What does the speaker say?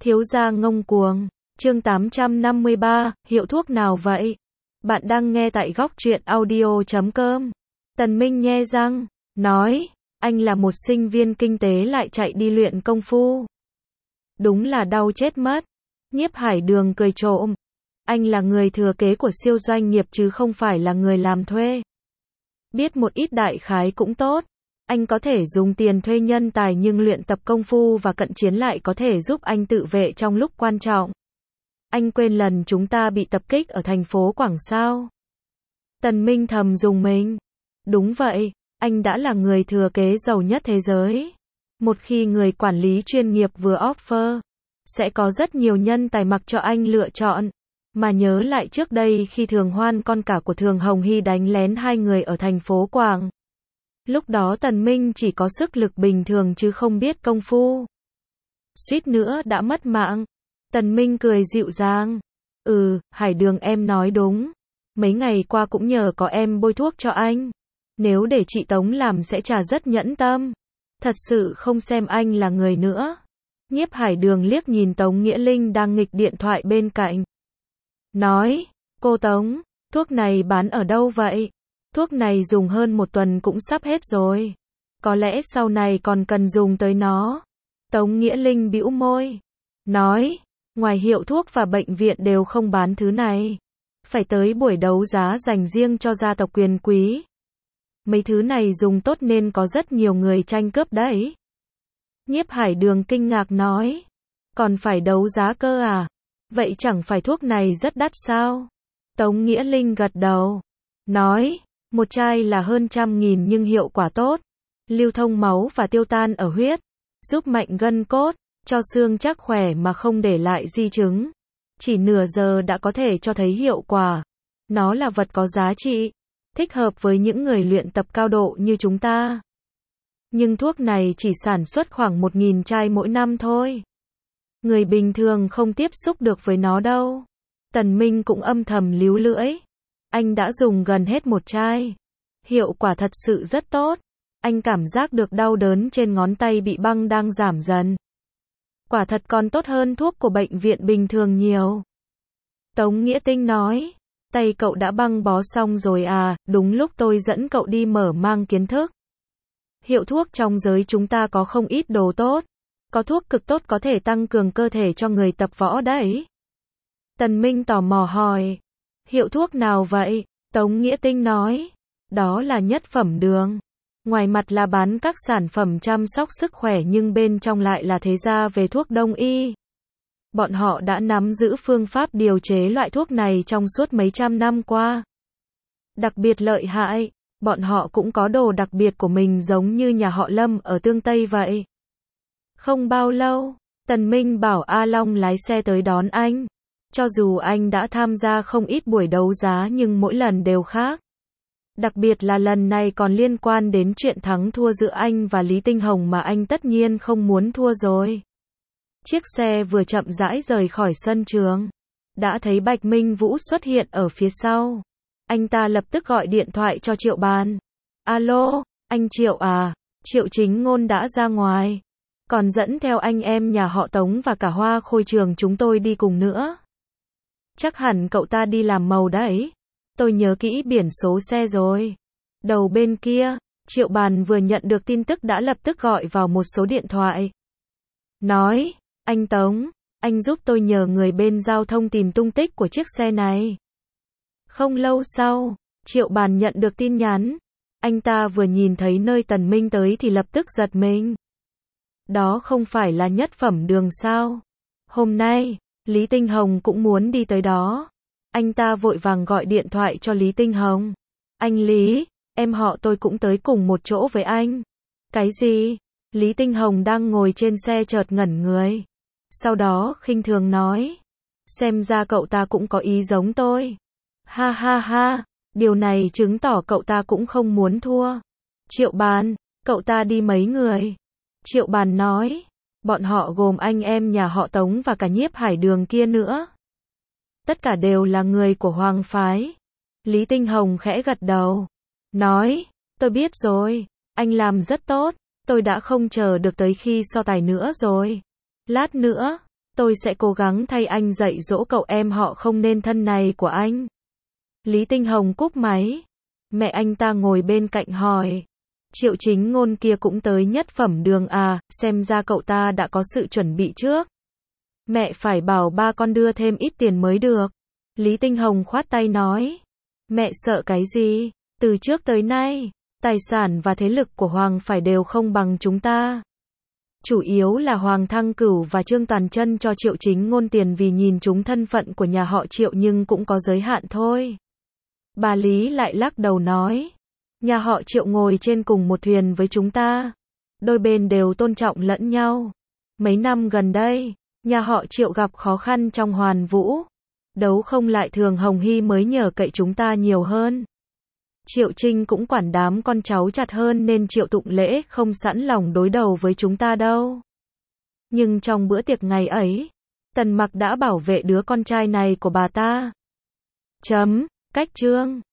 Thiếu gia ngông cuồng. Chương 853, hiệu thuốc nào vậy? Bạn đang nghe tại góc truyện audio.com. Tần Minh nhe răng, nói, anh là một sinh viên kinh tế lại chạy đi luyện công phu. Đúng là đau chết mất. Nhiếp Hải Đường cười trộm. Anh là người thừa kế của siêu doanh nghiệp chứ không phải là người làm thuê. Biết một ít đại khái cũng tốt. Anh có thể dùng tiền thuê nhân tài nhưng luyện tập công phu và cận chiến lại có thể giúp anh tự vệ trong lúc quan trọng. Anh quên lần chúng ta bị tập kích ở thành phố Quảng sao? Tần Minh thầm dùng mình. Đúng vậy, anh đã là người thừa kế giàu nhất thế giới. Một khi người quản lý chuyên nghiệp vừa offer, sẽ có rất nhiều nhân tài mặc cho anh lựa chọn. Mà nhớ lại trước đây khi Thường Hoan con cả của Thường Hồng Hy đánh lén hai người ở thành phố Quảng. Lúc đó Tần Minh chỉ có sức lực bình thường chứ không biết công phu. Suýt nữa đã mất mạng. Tần Minh cười dịu dàng. Hải Đường em nói đúng. Mấy ngày qua cũng nhờ có em bôi thuốc cho anh. Nếu để chị Tống làm sẽ chả rất nhẫn tâm. Thật sự không xem anh là người nữa. Nhiếp Hải Đường liếc nhìn Tống Nghĩa Linh đang nghịch điện thoại bên cạnh. Nói, cô Tống, thuốc này bán ở đâu vậy? Thuốc này dùng hơn một tuần cũng sắp hết rồi. Có lẽ sau này còn cần dùng tới nó. Tống Nghĩa Linh bĩu môi. Nói, ngoài hiệu thuốc và bệnh viện đều không bán thứ này. Phải tới buổi đấu giá dành riêng cho gia tộc quyền quý. Mấy thứ này dùng tốt nên có rất nhiều người tranh cướp đấy. Nhiếp Hải Đường kinh ngạc nói. Còn phải đấu giá cơ à? Vậy chẳng phải thuốc này rất đắt sao? Tống Nghĩa Linh gật đầu. Nói, một chai là hơn 100.000 nhưng hiệu quả tốt. Lưu thông máu và tiêu tan ở huyết. Giúp mạnh gân cốt, cho xương chắc khỏe mà không để lại di chứng. Chỉ nửa giờ đã có thể cho thấy hiệu quả. Nó là vật có giá trị. Thích hợp với những người luyện tập cao độ như chúng ta. Nhưng thuốc này chỉ sản xuất khoảng 1.000 chai mỗi năm thôi. Người bình thường không tiếp xúc được với nó đâu. Tần Minh cũng âm thầm líu lưỡi. Anh đã dùng gần hết một chai. Hiệu quả thật sự rất tốt. Anh cảm giác được đau đớn trên ngón tay bị băng đang giảm dần. Quả thật còn tốt hơn thuốc của bệnh viện bình thường nhiều. Tống Nghĩa Tinh nói. Tay cậu đã băng bó xong rồi à, đúng lúc tôi dẫn cậu đi mở mang kiến thức. Hiệu thuốc trong giới chúng ta có không ít đồ tốt. Có thuốc cực tốt có thể tăng cường cơ thể cho người tập võ đấy. Tần Minh tò mò hỏi. Hiệu thuốc nào vậy? Tống Nghĩa Tinh nói. Đó là Nhất Phẩm Đường. Ngoài mặt là bán các sản phẩm chăm sóc sức khỏe nhưng bên trong lại là thế gia về thuốc đông y. Bọn họ đã nắm giữ phương pháp điều chế loại thuốc này trong suốt mấy trăm năm qua. Đặc biệt lợi hại, bọn họ cũng có đồ đặc biệt của mình giống như nhà họ Lâm ở Tương Tây vậy. Không bao lâu, Tần Minh bảo A Long lái xe tới đón anh. Cho dù anh đã tham gia không ít buổi đấu giá nhưng mỗi lần đều khác. Đặc biệt là lần này còn liên quan đến chuyện thắng thua giữa anh và Lý Tinh Hồng mà anh tất nhiên không muốn thua rồi. Chiếc xe vừa chậm rãi rời khỏi sân trường. Đã thấy Bạch Minh Vũ xuất hiện ở phía sau. Anh ta lập tức gọi điện thoại cho Triệu Bàn. Alo, anh Triệu à, Triệu Chính Ngôn đã ra ngoài. Còn dẫn theo anh em nhà họ Tống và cả Hoa Khôi Trường chúng tôi đi cùng nữa. Chắc hẳn cậu ta đi làm màu đấy. Tôi nhớ kỹ biển số xe rồi. Đầu bên kia, Triệu Bàn vừa nhận được tin tức đã lập tức gọi vào một số điện thoại. Nói, anh Tống, anh giúp tôi nhờ người bên giao thông tìm tung tích của chiếc xe này. Không lâu sau, Triệu Bàn nhận được tin nhắn. Anh ta vừa nhìn thấy nơi Tần Minh tới thì lập tức giật mình. Đó không phải là Nhất Phẩm Đường sao? Hôm nay, Lý Tinh Hồng cũng muốn đi tới đó. Anh ta vội vàng gọi điện thoại cho Lý Tinh Hồng. Anh Lý, em họ tôi cũng tới cùng một chỗ với anh. Cái gì? Lý Tinh Hồng đang ngồi trên xe chợt ngẩn người. Sau đó khinh thường nói. Xem ra cậu ta cũng có ý giống tôi. Ha ha ha, điều này chứng tỏ cậu ta cũng không muốn thua. Triệu Bàn, cậu ta đi mấy người? Triệu Bàn nói. Bọn họ gồm anh em nhà họ Tống và cả Nhiếp Hải Đường kia nữa. Tất cả đều là người của Hoàng phái. Lý Tinh Hồng khẽ gật đầu. Nói, tôi biết rồi, anh làm rất tốt, tôi đã không chờ được tới khi so tài nữa rồi. Lát nữa, Tôi sẽ cố gắng thay anh dạy dỗ cậu em họ không nên thân này của anh. Lý Tinh Hồng cúp máy. Mẹ anh ta ngồi bên cạnh hỏi. Triệu Chính Ngôn kia cũng tới nhất phẩm đường à, xem ra cậu ta đã có sự chuẩn bị trước. Mẹ phải bảo ba con đưa thêm ít tiền mới được. Lý Tinh Hồng khoát tay nói. Mẹ sợ cái gì? Từ trước tới nay, tài sản và thế lực của Hoàng phải đều không bằng chúng ta. Chủ yếu là Hoàng Thăng Cửu và Trương Toàn Chân cho Triệu Chính Ngôn tiền vì nhìn chúng thân phận của nhà họ Triệu nhưng cũng có giới hạn thôi. Bà Lý lại lắc đầu nói. Nhà họ Triệu ngồi trên cùng một thuyền với chúng ta. Đôi bên đều tôn trọng lẫn nhau. Mấy năm gần đây, nhà họ Triệu gặp khó khăn trong Hoàn Vũ. Đấu không lại Thường Hồng Hy mới nhờ cậy chúng ta nhiều hơn. Triệu Trinh cũng quản đám con cháu chặt hơn nên Triệu Tụng Lễ không sẵn lòng đối đầu với chúng ta đâu. Nhưng trong bữa tiệc ngày ấy, Tần Mặc đã bảo vệ đứa con trai này của bà ta. Cách Trương